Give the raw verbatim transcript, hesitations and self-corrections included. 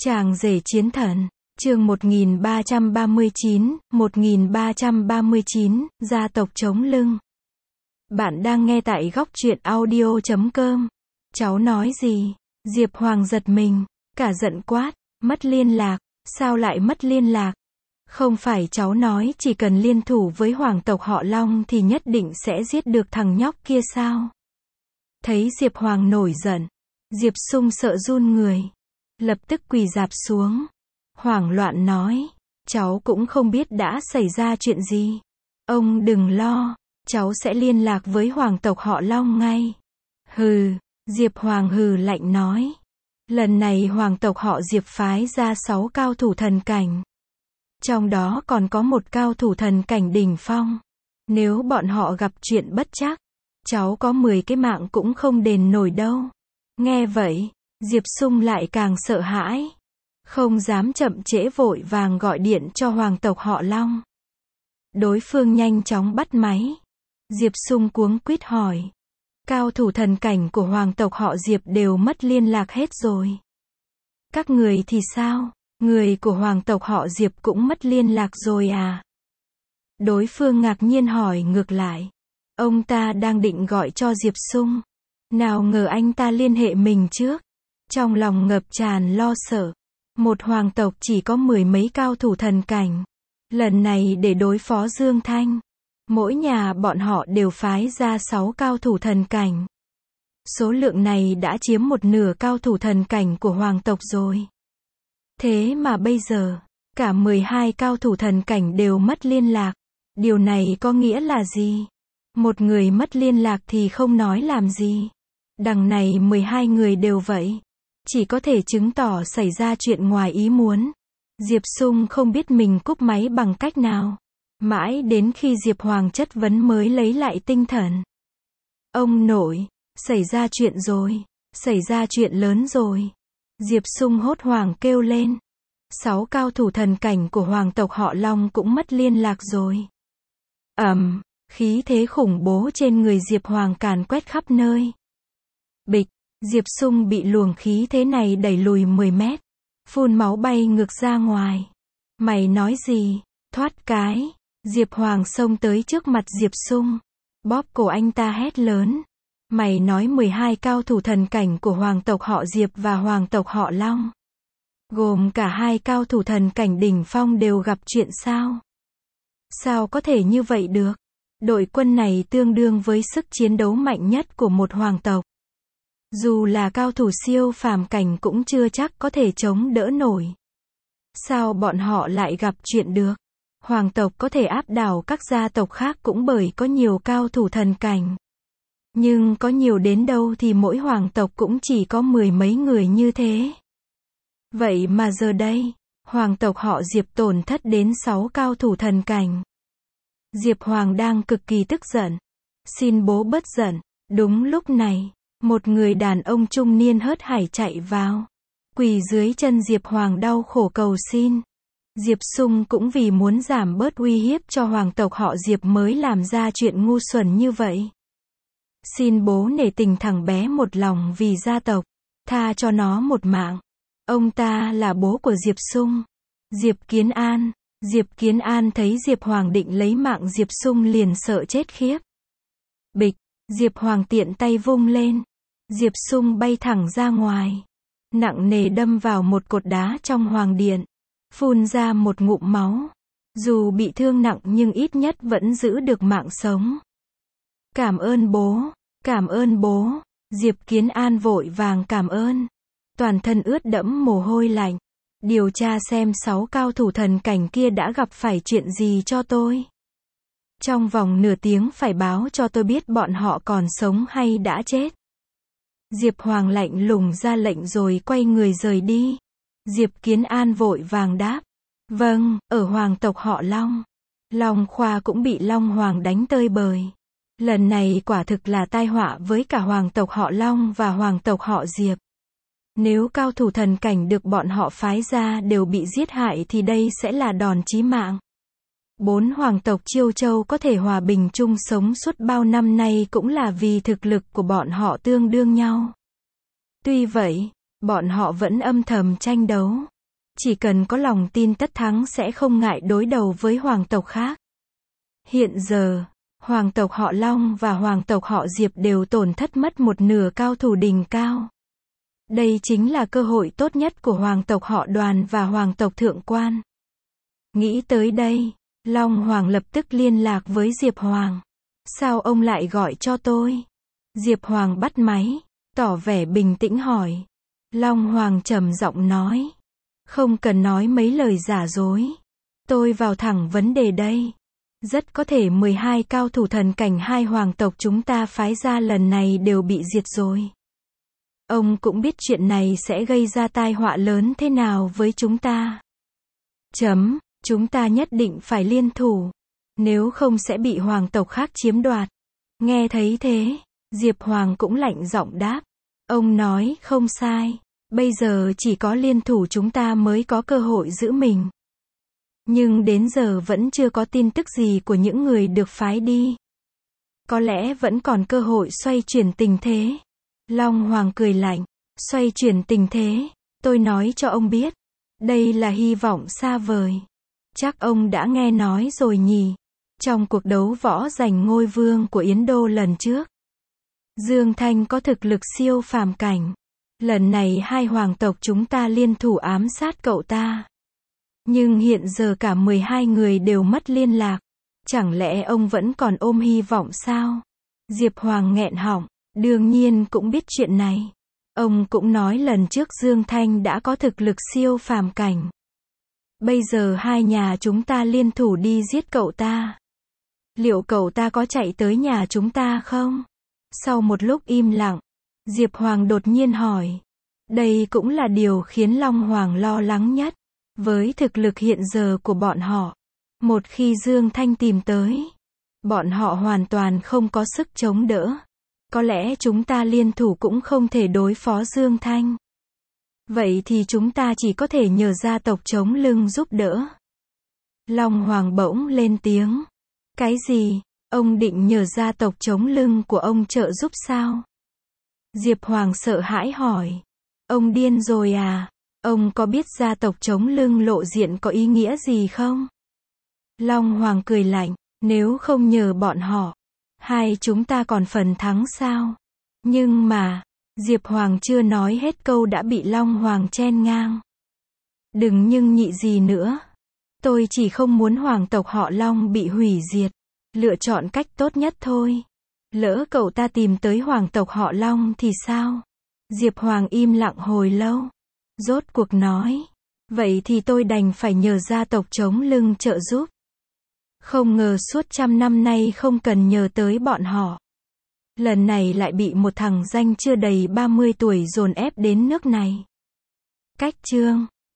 Chàng rể chiến thần, chương một nghìn ba trăm ba mươi chín, một nghìn ba trăm ba mươi chín, gia tộc chống lưng. Bạn đang nghe tại góc truyện audio chấm com. Cháu nói gì? Diệp Hoàng giật mình, cả giận quát, mất liên lạc, sao lại mất liên lạc? Không phải cháu nói chỉ cần liên thủ với hoàng tộc họ Long thì nhất định sẽ giết được thằng nhóc kia sao? Thấy Diệp Hoàng nổi giận, Diệp Sung sợ run người, lập tức quỳ rạp xuống, hoảng loạn nói, cháu cũng không biết đã xảy ra chuyện gì. Ông đừng lo, cháu sẽ liên lạc với hoàng tộc họ Long ngay. Hừ, Diệp Hoàng hừ lạnh nói. Lần này hoàng tộc họ Diệp phái ra sáu cao thủ thần cảnh. Trong đó còn có một cao thủ thần cảnh đỉnh phong. Nếu bọn họ gặp chuyện bất trắc, cháu có mười cái mạng cũng không đền nổi đâu. Nghe vậy, Diệp Sung lại càng sợ hãi. Không dám chậm trễ vội vàng gọi điện cho hoàng tộc họ Long. Đối phương nhanh chóng bắt máy. Diệp Sung cuống quýt hỏi. Cao thủ thần cảnh của hoàng tộc họ Diệp đều mất liên lạc hết rồi. Các người thì sao? Người của hoàng tộc họ Diệp cũng mất liên lạc rồi à? Đối phương ngạc nhiên hỏi ngược lại. Ông ta đang định gọi cho Diệp Sung. Nào ngờ anh ta liên hệ mình trước. Trong lòng ngập tràn lo sợ. Một hoàng tộc chỉ có mười mấy cao thủ thần cảnh. Lần này để đối phó Dương Thanh. Mỗi nhà bọn họ đều phái ra sáu cao thủ thần cảnh. Số lượng này đã chiếm một nửa cao thủ thần cảnh của hoàng tộc rồi. Thế mà bây giờ, cả mười hai cao thủ thần cảnh đều mất liên lạc. Điều này có nghĩa là gì? Một người mất liên lạc thì không nói làm gì. Đằng này mười hai người đều vậy. Chỉ có thể chứng tỏ xảy ra chuyện ngoài ý muốn. Diệp Sung không biết mình cúp máy bằng cách nào. Mãi đến khi Diệp Hoàng chất vấn mới lấy lại tinh thần. Ông nội, xảy ra chuyện rồi, xảy ra chuyện lớn rồi. Diệp Sung hốt hoảng kêu lên. Sáu cao thủ thần cảnh của hoàng tộc họ Long cũng mất liên lạc rồi. Ầm, um, khí thế khủng bố trên người Diệp Hoàng càn quét khắp nơi. Bịch, Diệp Sung bị luồng khí thế này đẩy lùi mười mét. Phun máu bay ngược ra ngoài. Mày nói gì? Thoát cái. Diệp Hoàng xông tới trước mặt Diệp Sung. Bóp cổ anh ta hét lớn. Mày nói mười hai cao thủ thần cảnh của hoàng tộc họ Diệp và hoàng tộc họ Long. Gồm cả hai cao thủ thần cảnh đỉnh phong đều gặp chuyện sao? Sao có thể như vậy được? Đội quân này tương đương với sức chiến đấu mạnh nhất của một hoàng tộc. Dù là cao thủ siêu phàm cảnh cũng chưa chắc có thể chống đỡ nổi. Sao bọn họ lại gặp chuyện được? Hoàng tộc có thể áp đảo các gia tộc khác cũng bởi có nhiều cao thủ thần cảnh. Nhưng có nhiều đến đâu thì mỗi hoàng tộc cũng chỉ có mười mấy người như thế. Vậy mà giờ đây, hoàng tộc họ Diệp tổn thất đến sáu cao thủ thần cảnh. Diệp Hoàng đang cực kỳ tức giận. Xin bố bớt giận. Đúng lúc này, một người đàn ông trung niên hớt hải chạy vào. Quỳ dưới chân Diệp Hoàng đau khổ cầu xin. Diệp Sung cũng vì muốn giảm bớt uy hiếp cho hoàng tộc họ Diệp mới làm ra chuyện ngu xuẩn như vậy. Xin bố nể tình thằng bé một lòng vì gia tộc, tha cho nó một mạng. Ông ta là bố của Diệp Sung, Diệp Kiến An. Diệp Kiến An thấy Diệp Hoàng định lấy mạng Diệp Sung liền sợ chết khiếp. Bịch, Diệp Hoàng tiện tay vung lên. Diệp Sung bay thẳng ra ngoài, nặng nề đâm vào một cột đá trong hoàng điện. Phun ra một ngụm máu. Dù bị thương nặng nhưng ít nhất vẫn giữ được mạng sống. Cảm ơn bố, cảm ơn bố. Diệp Kiến An vội vàng cảm ơn. Toàn thân ướt đẫm mồ hôi lạnh. Điều tra xem sáu cao thủ thần cảnh kia đã gặp phải chuyện gì cho tôi. Trong vòng nửa tiếng phải báo cho tôi biết bọn họ còn sống hay đã chết. Diệp Hoàng lạnh lùng ra lệnh rồi quay người rời đi. Diệp Kiến An vội vàng đáp. Vâng, ở hoàng tộc họ Long. Long Khoa cũng bị Long Hoàng đánh tơi bời. Lần này quả thực là tai họa với cả hoàng tộc họ Long và hoàng tộc họ Diệp. Nếu cao thủ thần cảnh được bọn họ phái ra đều bị giết hại thì đây sẽ là đòn chí mạng. Bốn hoàng tộc Chiêu Châu có thể hòa bình chung sống suốt bao năm nay cũng là vì thực lực của bọn họ tương đương nhau. Tuy vậy, Bọn họ vẫn âm thầm tranh đấu. Chỉ cần có lòng tin tất thắng sẽ không ngại đối đầu với hoàng tộc khác. Hiện giờ, hoàng tộc họ Long và hoàng tộc họ Diệp đều tổn thất mất một nửa cao thủ đỉnh cao. Đây chính là cơ hội tốt nhất của hoàng tộc họ Đoàn và hoàng tộc Thượng Quan. Nghĩ tới đây, Long Hoàng lập tức liên lạc với Diệp Hoàng. Sao ông lại gọi cho tôi? Diệp Hoàng bắt máy, tỏ vẻ bình tĩnh hỏi. Long Hoàng trầm giọng nói. Không cần nói mấy lời giả dối. Tôi vào thẳng vấn đề đây. Rất có thể mười hai cao thủ thần cảnh hai hoàng tộc chúng ta phái ra lần này đều bị diệt rồi. Ông cũng biết chuyện này sẽ gây ra tai họa lớn thế nào với chúng ta. Chấm, chúng ta nhất định phải liên thủ. Nếu không sẽ bị hoàng tộc khác chiếm đoạt. Nghe thấy thế, Diệp Hoàng cũng lạnh giọng đáp. Ông nói không sai. Bây giờ chỉ có liên thủ chúng ta mới có cơ hội giữ mình. Nhưng đến giờ vẫn chưa có tin tức gì của những người được phái đi. Có lẽ vẫn còn cơ hội xoay chuyển tình thế. Long Hoàng cười lạnh. Xoay chuyển tình thế, tôi nói cho ông biết. Đây là hy vọng xa vời. Chắc ông đã nghe nói rồi nhỉ. Trong cuộc đấu võ giành ngôi vương của Yến Đô lần trước, Dương Thanh có thực lực siêu phàm cảnh. Lần này hai hoàng tộc chúng ta liên thủ ám sát cậu ta. Nhưng hiện giờ cả mười hai người đều mất liên lạc. Chẳng lẽ ông vẫn còn ôm hy vọng sao? Diệp Hoàng nghẹn họng. Đương nhiên cũng biết chuyện này. Ông cũng nói lần trước Dương Thanh đã có thực lực siêu phàm cảnh. Bây giờ hai nhà chúng ta liên thủ đi giết cậu ta. Liệu cậu ta có chạy tới nhà chúng ta không? Sau một lúc im lặng, Diệp Hoàng đột nhiên hỏi. Đây cũng là điều khiến Long Hoàng lo lắng nhất. Với thực lực hiện giờ của bọn họ, một khi Dương Thanh tìm tới, bọn họ hoàn toàn không có sức chống đỡ. Có lẽ chúng ta liên thủ cũng không thể đối phó Dương Thanh. Vậy thì chúng ta chỉ có thể nhờ gia tộc chống lưng giúp đỡ. Long Hoàng bỗng lên tiếng. Cái gì? Ông định nhờ gia tộc chống lưng của ông trợ giúp sao? Diệp Hoàng sợ hãi hỏi. Ông điên rồi à? Ông có biết gia tộc chống lưng lộ diện có ý nghĩa gì không? Long Hoàng cười lạnh. Nếu không nhờ bọn họ, hai chúng ta còn phần thắng sao? Nhưng mà, Diệp Hoàng chưa nói hết câu đã bị Long Hoàng chen ngang. Đừng nhưng nhị gì nữa. Tôi chỉ không muốn hoàng tộc họ Long bị hủy diệt. Lựa chọn cách tốt nhất thôi. Lỡ cậu ta tìm tới hoàng tộc họ Long thì sao? Diệp Hoàng im lặng hồi lâu. Rốt cuộc nói. Vậy thì tôi đành phải nhờ gia tộc chống lưng trợ giúp. Không ngờ suốt trăm năm nay không cần nhờ tới bọn họ. Lần này lại bị một thằng danh chưa đầy ba mươi tuổi dồn ép đến nước này. Cách chương